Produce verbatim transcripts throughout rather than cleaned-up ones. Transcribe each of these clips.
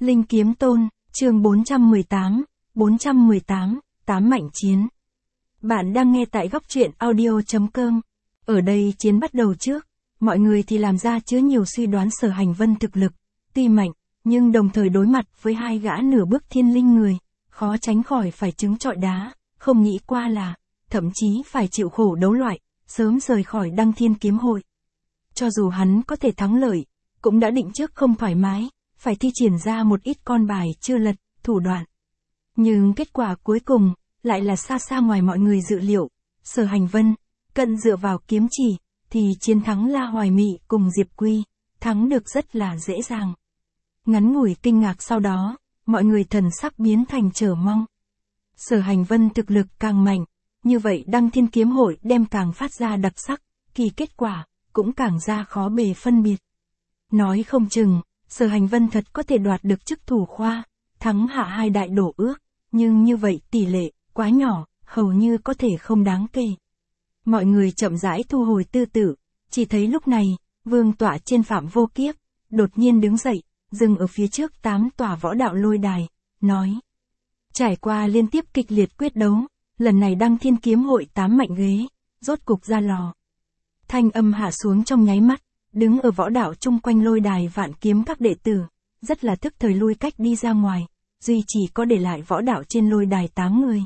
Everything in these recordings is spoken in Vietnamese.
Linh Kiếm Tôn, chương bốn trăm mười tám, bốn trăm mười tám, tám mạnh chiến. Bạn đang nghe tại góc truyện audio.com. Ở đây chiến bắt đầu trước, mọi người thì làm ra chứa nhiều suy đoán Sở Hành Vân thực lực, tuy mạnh, nhưng đồng thời đối mặt với hai gã nửa bước thiên linh người, khó tránh khỏi phải trứng trọi đá, không nghĩ qua là, thậm chí phải chịu khổ đấu loại, sớm rời khỏi Đăng Thiên Kiếm Hội. Cho dù hắn có thể thắng lợi, cũng đã định trước không thoải mái, phải thi triển ra một ít con bài chưa lật, thủ đoạn. Nhưng kết quả cuối cùng, lại là xa xa ngoài mọi người dự liệu. Sở Hành Vân, cận dựa vào kiếm chỉ, thì chiến thắng La Hoài Mị cùng Diệp Quy, thắng được rất là dễ dàng. Ngắn ngủi kinh ngạc sau đó, mọi người thần sắc biến thành chờ mong. Sở Hành Vân thực lực càng mạnh, như vậy Đăng Thiên Kiếm Hội đem càng phát ra đặc sắc, kỳ kết quả, cũng càng ra khó bề phân biệt. Nói không chừng, Sở Hành Vân thật có thể đoạt được chức thủ khoa, thắng hạ hai đại đổ ước, nhưng như vậy tỷ lệ, quá nhỏ, hầu như có thể không đáng kể. Mọi người chậm rãi thu hồi tư tử, chỉ thấy lúc này, vương tọa trên Phạm Vô Kiếp, đột nhiên đứng dậy, dừng ở phía trước tám tòa võ đạo lôi đài, nói. Trải qua liên tiếp kịch liệt quyết đấu, lần này Đăng Thiên Kiếm Hội tám mạnh ghế, rốt cục ra lò. Thanh âm hạ xuống trong nháy mắt, đứng ở võ đạo chung quanh lôi đài vạn kiếm các đệ tử, rất là tức thời lui cách đi ra ngoài, duy chỉ có để lại võ đạo trên lôi đài tám người.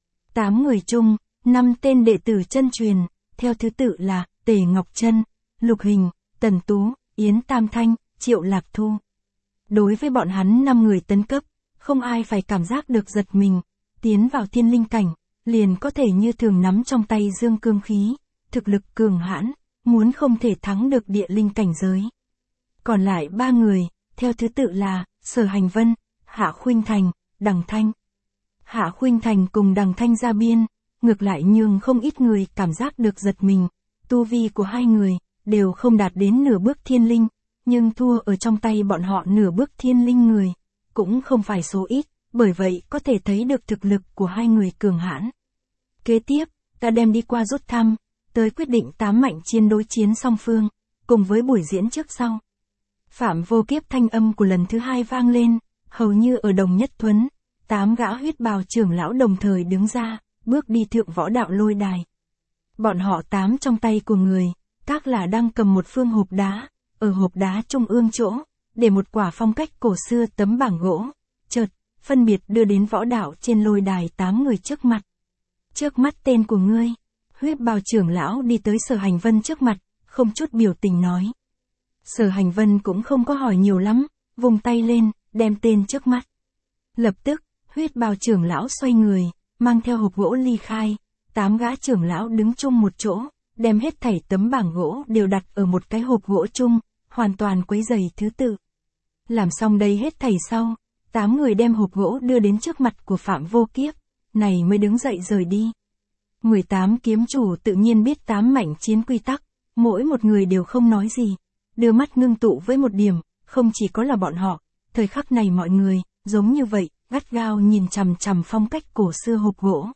tám người chung, năm tên đệ tử chân truyền, theo thứ tự là Tề Ngọc Trân, Lục Hình, Tần Tú, Yến Tam Thanh, Triệu Lạc Thu. Đối với bọn hắn năm người tấn cấp, không ai phải cảm giác được giật mình, tiến vào thiên linh cảnh, liền có thể như thường nắm trong tay dương cương khí, thực lực cường hãn, muốn không thể thắng được địa linh cảnh giới. Còn lại ba người, theo thứ tự là Sở Hành Vân, Hạ Khuynh Thành, Đằng Thanh. Hạ Khuynh Thành cùng Đằng Thanh ra biên, ngược lại nhường không ít người cảm giác được giật mình, tu vi của hai người, đều không đạt đến nửa bước thiên linh, nhưng thua ở trong tay bọn họ nửa bước thiên linh người, cũng không phải số ít, bởi vậy có thể thấy được thực lực của hai người cường hãn. Kế tiếp, ta đem đi qua rút thăm, tới quyết định tám mạnh chiến đối chiến song phương, cùng với buổi diễn trước sau. Phạm Vô Kiếp thanh âm của lần thứ hai vang lên, hầu như ở Đồng Nhất Thuấn, tám gã huyết bào trưởng lão đồng thời đứng ra, bước đi thượng võ đạo lôi đài. Bọn họ tám trong tay của người, các là đang cầm một phương hộp đá, ở hộp đá trung ương chỗ, để một quả phong cách cổ xưa tấm bảng gỗ, chợt, phân biệt đưa đến võ đạo trên lôi đài tám người trước mặt. Trước mắt tên của ngươi. Huyết bào trưởng lão đi tới Sở Hành Vân trước mặt, không chút biểu tình nói. Sở Hành Vân cũng không có hỏi nhiều lắm, vùng tay lên, đem tên trước mắt. Lập tức, huyết bào trưởng lão xoay người, mang theo hộp gỗ ly khai, tám gã trưởng lão đứng chung một chỗ, đem hết thảy tấm bảng gỗ đều đặt ở một cái hộp gỗ chung, hoàn toàn quấy rầy thứ tự. Làm xong đây hết thảy sau, tám người đem hộp gỗ đưa đến trước mặt của Phạm Vô Kiếp, này mới đứng dậy rời đi. mười tám kiếm chủ tự nhiên biết tám mảnh chiến quy tắc, mỗi một người đều không nói gì, đưa mắt ngưng tụ với một điểm, không chỉ có là bọn họ, thời khắc này mọi người, giống như vậy, gắt gao nhìn chằm chằm phong cách cổ xưa hộp gỗ.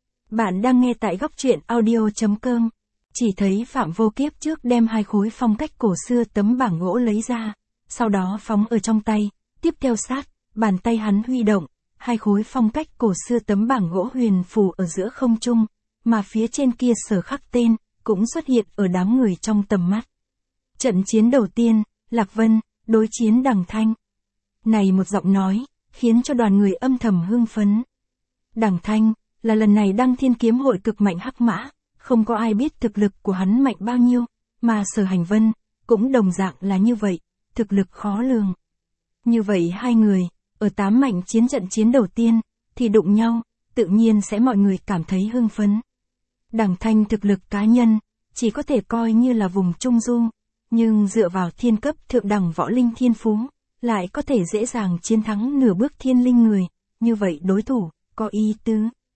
Bạn đang nghe tại góc truyện audio.com, chỉ thấy Phạm Vô Kiếp trước đem hai khối phong cách cổ xưa tấm bảng gỗ lấy ra, sau đó phóng ở trong tay, tiếp theo sát, bàn tay hắn huy động, hai khối phong cách cổ xưa tấm bảng gỗ huyền phù ở giữa không trung, mà phía trên kia sở khắc tên, cũng xuất hiện ở đám người trong tầm mắt. Trận chiến đầu tiên, Lạc Vân, đối chiến Đằng Thanh. Này một giọng nói, khiến cho đoàn người âm thầm hưng phấn. Đằng Thanh, là lần này Đăng Thiên Kiếm Hội cực mạnh hắc mã, không có ai biết thực lực của hắn mạnh bao nhiêu, mà Sở Hành Vân, cũng đồng dạng là như vậy, thực lực khó lường. Như vậy hai người, ở tám mạnh chiến trận chiến đầu tiên, thì đụng nhau, tự nhiên sẽ mọi người cảm thấy hưng phấn. Đằng Thanh thực lực cá nhân, chỉ có thể coi như là vùng trung du, nhưng dựa vào thiên cấp thượng đẳng võ linh thiên phú, lại có thể dễ dàng chiến thắng nửa bước thiên linh người, như vậy đối thủ, có ý tứ.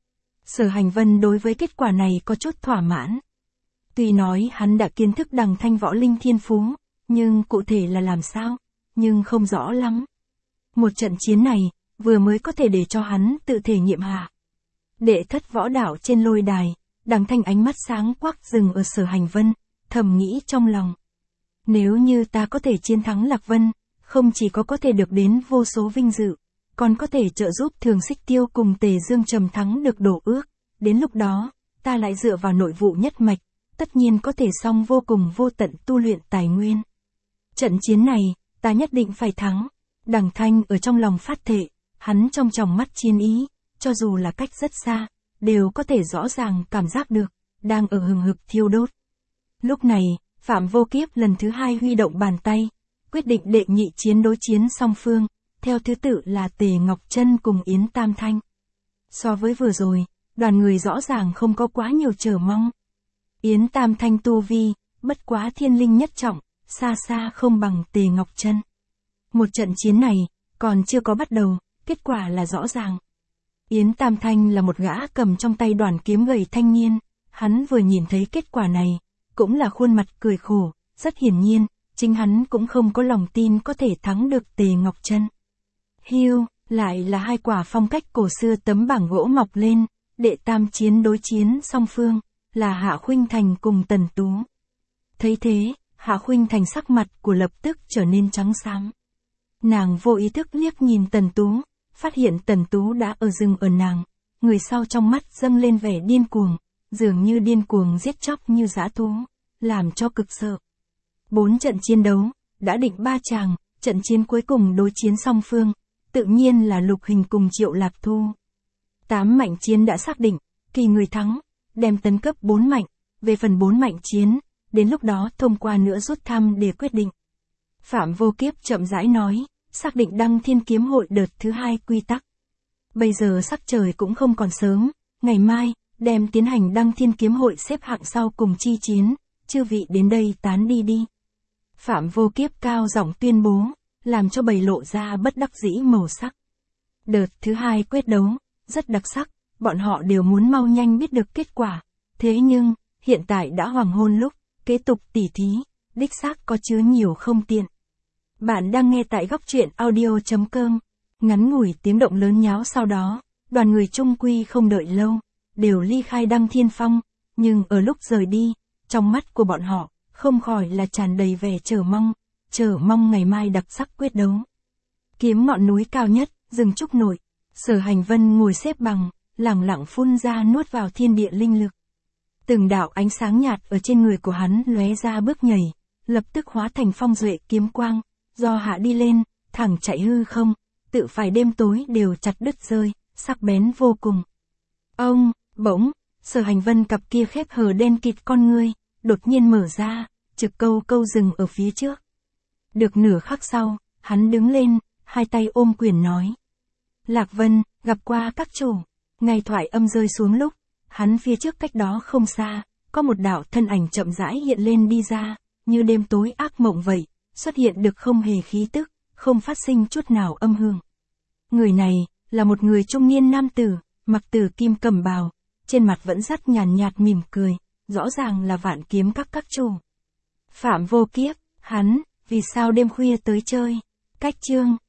Sở Hành Vân đối với kết quả này có chút thỏa mãn. Tuy nói hắn đã kiến thức Đằng Thanh võ linh thiên phú, nhưng cụ thể là làm sao, nhưng không rõ lắm. Một trận chiến này, vừa mới có thể để cho hắn tự thể nghiệm hạ. Đệ thất võ đạo trên lôi đài, Đằng Thanh ánh mắt sáng quắc dừng ở Sở Hành Vân, thầm nghĩ trong lòng. Nếu như ta có thể chiến thắng Lạc Vân, không chỉ có có thể được đến vô số vinh dự, còn có thể trợ giúp Thường Xích Tiêu cùng Tề Dương Trầm thắng được đổ ước. Đến lúc đó, ta lại dựa vào nội vụ nhất mạch, tất nhiên có thể song vô cùng vô tận tu luyện tài nguyên. Trận chiến này, ta nhất định phải thắng. Đằng Thanh ở trong lòng phát thệ, hắn trong tròng mắt chiến ý, cho dù là cách rất xa, đều có thể rõ ràng cảm giác được, đang ở hừng hực thiêu đốt. Lúc này, Phạm Vô Kiếp lần thứ hai huy động bàn tay, quyết định đệ nhị chiến đối chiến song phương, theo thứ tự là Tề Ngọc Chân cùng Yến Tam Thanh. So với vừa rồi, đoàn người rõ ràng không có quá nhiều chờ mong. Yến Tam Thanh tu vi, bất quá thiên linh nhất trọng, xa xa không bằng Tề Ngọc Chân. Một trận chiến này, còn chưa có bắt đầu, kết quả là rõ ràng. Yến Tam Thanh là một gã cầm trong tay đoàn kiếm gầy thanh niên, hắn vừa nhìn thấy kết quả này, cũng là khuôn mặt cười khổ, rất hiển nhiên, chính hắn cũng không có lòng tin có thể thắng được Tề Ngọc Chân. Hiu, lại là hai quả phong cách cổ xưa tấm bảng gỗ mọc lên, đệ tam chiến đối chiến song phương, là Hạ Khuynh Thành cùng Tần Tú. Thấy thế, Hạ Khuynh Thành sắc mặt của lập tức trở nên trắng xám. Nàng vô ý thức liếc nhìn Tần Tú, phát hiện Tần Tú đã ở rừng ở nàng, người sau trong mắt dâng lên vẻ điên cuồng, dường như điên cuồng giết chóc như dã thú, làm cho cực sợ. Bốn trận chiến đấu, đã định ba chàng, trận chiến cuối cùng đối chiến song phương, tự nhiên là Lục Hình cùng Triệu Lạc Thu. Tám mạnh chiến đã xác định, kỳ người thắng, đem tấn cấp bốn mạnh, về phần bốn mạnh chiến, đến lúc đó thông qua nữa rút thăm để quyết định. Phạm Vô Kiếp chậm rãi nói, xác định Đăng Thiên Kiếm Hội đợt thứ hai quy tắc. Bây giờ sắc trời cũng không còn sớm, ngày mai, đem tiến hành Đăng Thiên Kiếm Hội xếp hạng sau cùng chi chiến, chư vị đến đây tán đi đi. Phạm Vô Kiếp cao giọng tuyên bố, làm cho bầy lộ ra bất đắc dĩ màu sắc. Đợt thứ hai quyết đấu, rất đặc sắc, bọn họ đều muốn mau nhanh biết được kết quả. Thế nhưng, hiện tại đã hoàng hôn lúc, kế tục tỉ thí, đích xác có chứa nhiều không tiện. Bạn đang nghe tại góc truyện audio.com. Ngắn ngủi tiếng động lớn nháo sau đó, đoàn người chung quy không đợi lâu, đều ly khai Đăng Thiên Phong, nhưng ở lúc rời đi, trong mắt của bọn họ, không khỏi là tràn đầy vẻ chờ mong, chờ mong ngày mai đặc sắc quyết đấu. Kiếm ngọn núi cao nhất, rừng trúc nội, Sở Hành Vân ngồi xếp bằng, lẳng lặng phun ra nuốt vào thiên địa linh lực. Từng đạo ánh sáng nhạt ở trên người của hắn lóe ra bước nhảy, lập tức hóa thành phong duệ kiếm quang, do hạ đi lên, thẳng chạy hư không, tự phải đêm tối đều chặt đứt rơi, sắc bén vô cùng. Ông, bỗng, Sở Hành Vân cặp kia khép hờ đen kịt con ngươi, đột nhiên mở ra, trực câu câu dừng ở phía trước. Được nửa khắc sau, hắn đứng lên, hai tay ôm quyền nói. Lạc Vân, gặp qua các chủ. Ngay thoại âm rơi xuống lúc, hắn phía trước cách đó không xa, có một đạo thân ảnh chậm rãi hiện lên đi ra, như đêm tối ác mộng vậy, xuất hiện được không hề khí tức, không phát sinh chút nào âm hưởng. Người này, là một người trung niên nam tử, mặc tử kim cẩm bào, trên mặt vẫn rất nhàn nhạt mỉm cười, rõ ràng là Vạn Kiếm các các chủ. Phạm Vô Kiếp, hắn, vì sao đêm khuya tới chơi? Cách chương.